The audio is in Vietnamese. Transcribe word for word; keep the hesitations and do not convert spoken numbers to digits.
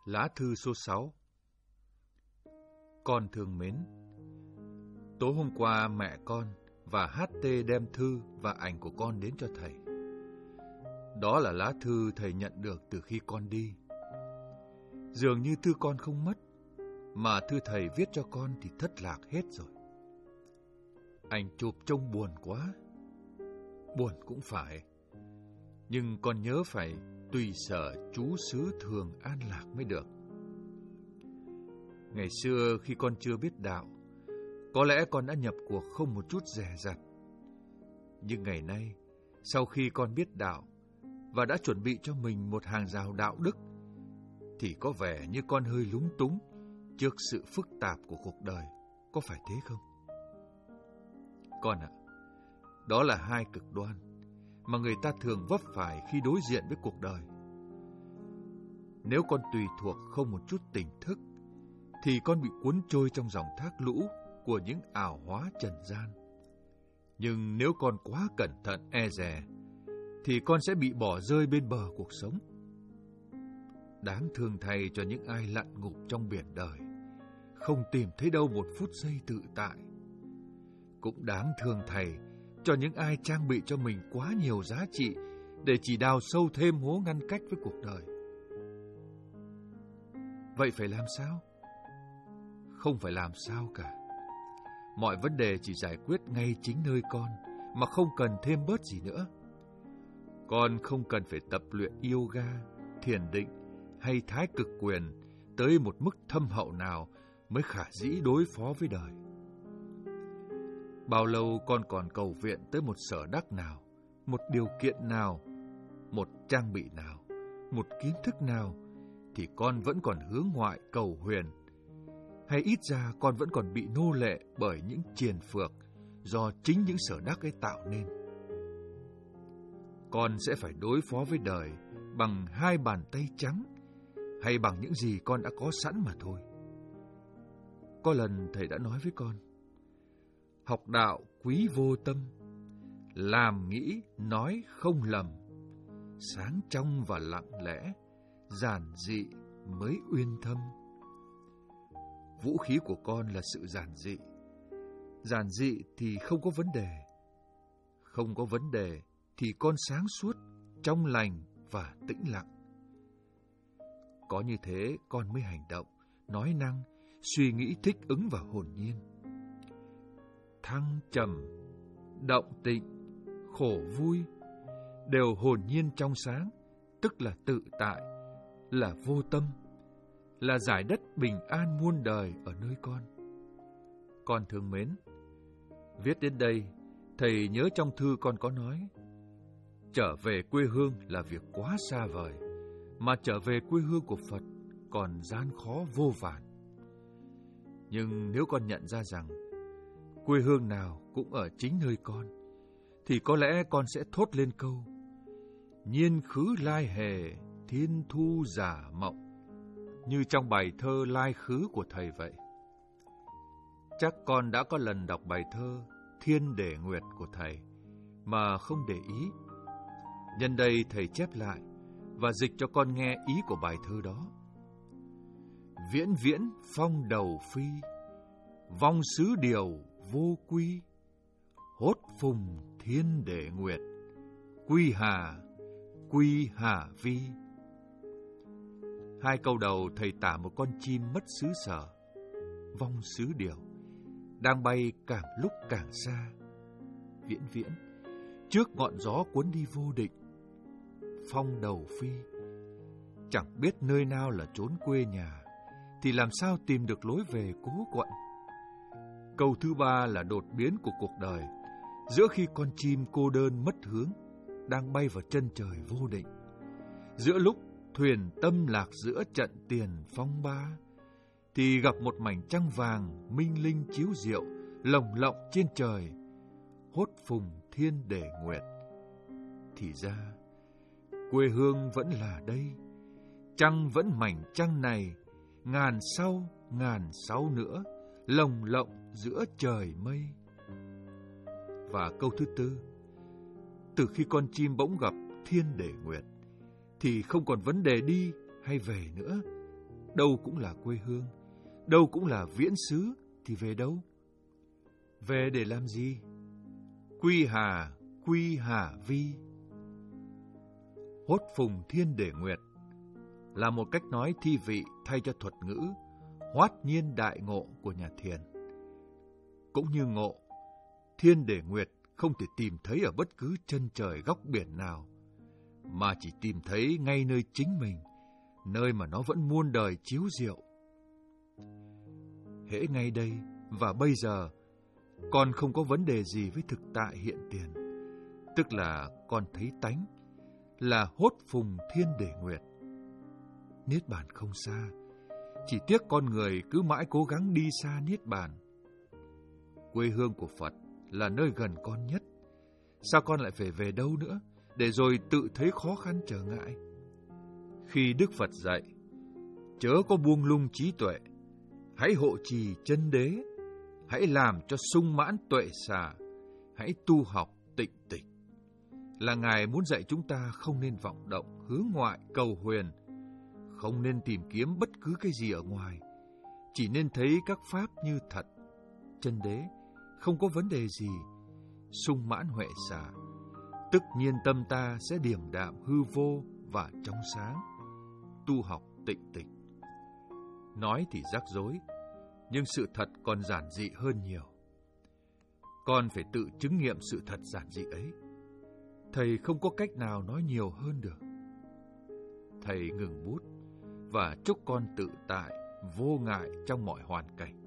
Lá thư số sáu. Con thương mến, tối hôm qua mẹ con và hát tê đem thư và ảnh của con đến cho thầy. Đó là lá thư thầy nhận được từ khi con đi. Dường như thư con không mất, mà thư thầy viết cho con thì thất lạc hết rồi. Ảnh chụp trông buồn quá. Buồn cũng phải, nhưng con nhớ phải tùy sở trú xứ thường an lạc mới được. Ngày xưa khi con chưa biết đạo, có lẽ con đã nhập cuộc không một chút dè dặt. Nhưng ngày nay, sau khi con biết đạo và đã chuẩn bị cho mình một hàng rào đạo đức, thì có vẻ như con hơi lúng túng trước sự phức tạp của cuộc đời, có phải thế không? Con ạ, đó là hai cực đoan mà người ta thường vấp phải khi đối diện với cuộc đời. Nếu con tùy thuộc không một chút tỉnh thức, thì con bị cuốn trôi trong dòng thác lũ của những ảo hóa trần gian. Nhưng nếu con quá cẩn thận e dè, thì con sẽ bị bỏ rơi bên bờ cuộc sống. Đáng thương thay cho những ai lặn ngụp trong biển đời, không tìm thấy đâu một phút giây tự tại. Cũng đáng thương thầy cho những ai trang bị cho mình quá nhiều giá trị để chỉ đào sâu thêm hố ngăn cách với cuộc đời. Vậy phải làm sao? Không phải làm sao cả. Mọi vấn đề chỉ giải quyết ngay chính nơi con, mà không cần thêm bớt gì nữa. Con không cần phải tập luyện yoga, thiền định hay thái cực quyền tới một mức thâm hậu nào mới khả dĩ đối phó với đời. Bao lâu con còn cầu viện tới một sở đắc nào, một điều kiện nào, một trang bị nào, một kiến thức nào, thì con vẫn còn hướng ngoại cầu huyền. Hay ít ra con vẫn còn bị nô lệ bởi những triền phược do chính những sở đắc ấy tạo nên. Con sẽ phải đối phó với đời bằng hai bàn tay trắng, hay bằng những gì con đã có sẵn mà thôi. Có lần thầy đã nói với con, học đạo quý vô tâm, làm nghĩ nói không lầm, sáng trong và lặng lẽ, giản dị mới uyên thâm. Vũ khí của con là sự giản dị. Giản dị thì không có vấn đề. Không có vấn đề thì con sáng suốt, trong lành và tĩnh lặng. Có như thế con mới hành động, nói năng, suy nghĩ thích ứng và hồn nhiên. Thăng trầm, động tịnh, khổ vui đều hồn nhiên trong sáng, tức là tự tại, là vô tâm, là giải đất bình an muôn đời ở nơi con. Con thương mến, viết đến đây, thầy nhớ trong thư con có nói, trở về quê hương là việc quá xa vời, mà trở về quê hương của Phật còn gian khó vô vàn. Nhưng nếu con nhận ra rằng quê hương nào cũng ở chính nơi con, thì có lẽ con sẽ thốt lên câu nhiên khứ lai hề, thiên thu giả mộng, như trong bài thơ Lai Khứ của thầy vậy. Chắc con đã có lần đọc bài thơ Thiên Để Nguyệt của thầy mà không để ý. Nhân đây thầy chép lại và dịch cho con nghe ý của bài thơ đó. Viễn viễn phong đầu phi, vong xứ điều vô quy, hốt phùng thiên để nguyệt, quy hà, quy hà vi. Hai câu đầu thầy tả một con chim mất xứ sở, vong xứ điều, đang bay càng lúc càng xa, viễn viễn, trước ngọn gió cuốn đi vô định. Phong đầu phi, chẳng biết nơi nào là chốn quê nhà, thì làm sao tìm được lối về cố quận. Câu thứ ba là đột biến của cuộc đời, giữa khi con chim cô đơn mất hướng, đang bay vào chân trời vô định. Giữa lúc thuyền tâm lạc giữa trận tiền phong ba, thì gặp một mảnh trăng vàng minh linh chiếu diệu, lồng lộng trên trời, hốt phùng thiên để nguyệt. Thì ra quê hương vẫn là đây, trăng vẫn mảnh trăng này, ngàn sau ngàn sau nữa, lồng lộng giữa trời mây. Và câu thứ tư, từ khi con chim bỗng gặp thiên để nguyệt, thì không còn vấn đề đi hay về nữa, đâu cũng là quê hương, đâu cũng là viễn xứ, thì về đâu? Về để làm gì? Quy hà, quy hà vi. Hốt phùng thiên để nguyệt là một cách nói thi vị thay cho thuật ngữ hoát nhiên đại ngộ của nhà Thiền. Cũng như ngộ, thiên để nguyệt không thể tìm thấy ở bất cứ chân trời góc biển nào, mà chỉ tìm thấy ngay nơi chính mình, nơi mà nó vẫn muôn đời chiếu diệu. Hễ ngay đây và bây giờ, con không có vấn đề gì với thực tại hiện tiền, tức là con thấy tánh, là hốt phùng thiên để nguyệt. Niết bàn không xa, chỉ tiếc con người cứ mãi cố gắng đi xa Niết bàn. Quê hương của Phật là nơi gần con nhất, sao con lại phải về đâu nữa, để rồi tự thấy khó khăn trở ngại? Khi Đức Phật dạy, chớ có buông lung trí tuệ, hãy hộ trì chân đế, hãy làm cho sung mãn tuệ xả, hãy tu học tịnh tịch, là Ngài muốn dạy chúng ta không nên vọng động, hướng ngoại, cầu huyền, không nên tìm kiếm bất cứ cái gì ở ngoài, chỉ nên thấy các pháp như thật, chân đế, không có vấn đề gì, sung mãn huệ xả, tức nhiên tâm ta sẽ điềm đạm hư vô và trong sáng, tu học tịnh tịch. Nói thì rắc rối, nhưng sự thật còn giản dị hơn nhiều. Con phải tự chứng nghiệm sự thật giản dị ấy. Thầy không có cách nào nói nhiều hơn được. Thầy ngừng bút và chúc con tự tại, vô ngại trong mọi hoàn cảnh.